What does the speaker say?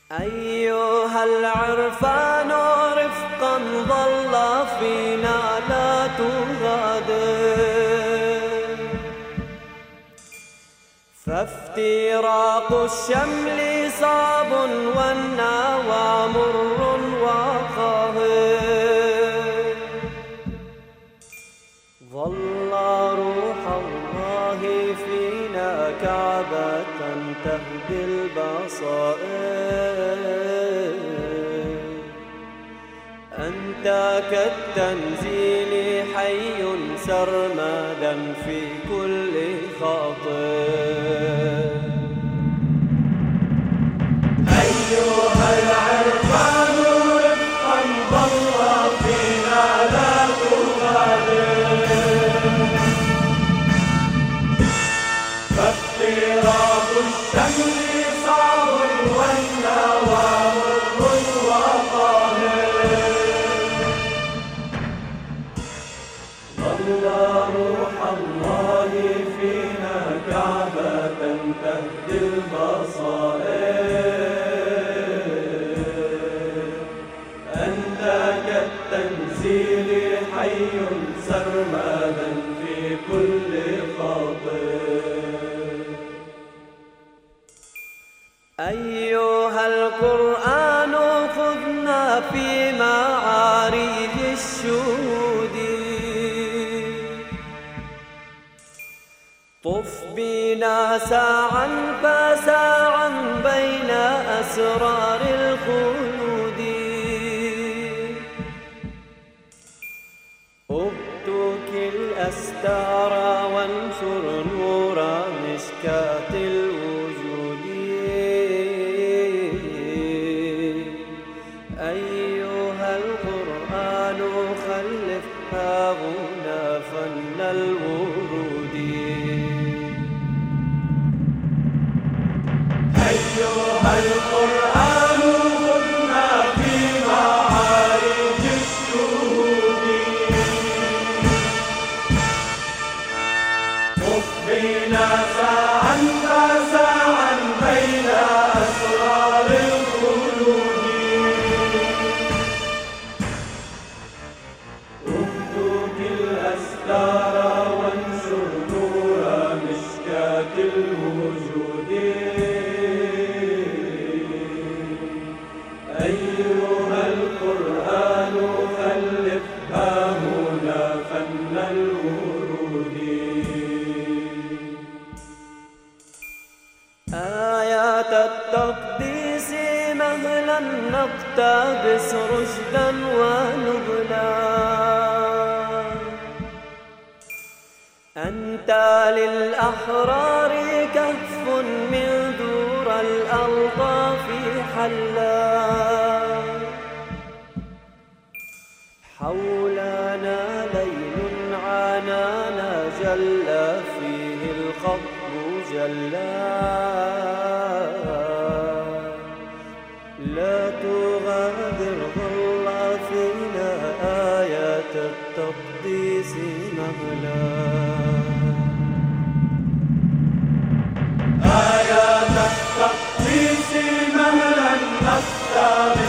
أيها العرفان رفقا ظل فينا لا تغادر، فافتراق الشمل صعب والنوى مر وقاهر. ظل روح الله فينا كعبة تهدي البصائر، أنت كالتنزيل حي سرمدا في كل خاطر. أيها العرفان رفقا ظل فينا لا تغادر، فافتراق الشمل صعب والنوى مر وقاهر. ظل روح الله فينا كعبة تهدي البصائر، أنت كالتنزيل حي سرمدا في كل خاطر. أيها القرآن خذنا في معارج الشهود، طف بنا ساعا فساعا بين أسرار الخلود. ابتك الأستار وانشر نور مشكاة الوجود. أيها القرآن خلف هاهنا فن الورود. أيها القرآن خذنا في معارج الشهود، طف بنا ساعا فساعا بين أسرار الخلود. ابتك الأستار وانشر نور مشكاة الوجود. أيها القرآن خلف هاهنا فن الورود. آيات التقديس مهلا نقتبس رشدا ونبلا، أنت للأحرار كهف من دور الألطاف حلا. حولنا ليل عنانا جل فيه الخطب جلا، لا تغادر ظل فينا آيات التقديس مهلا. آيات التقديس مهلا نقتبس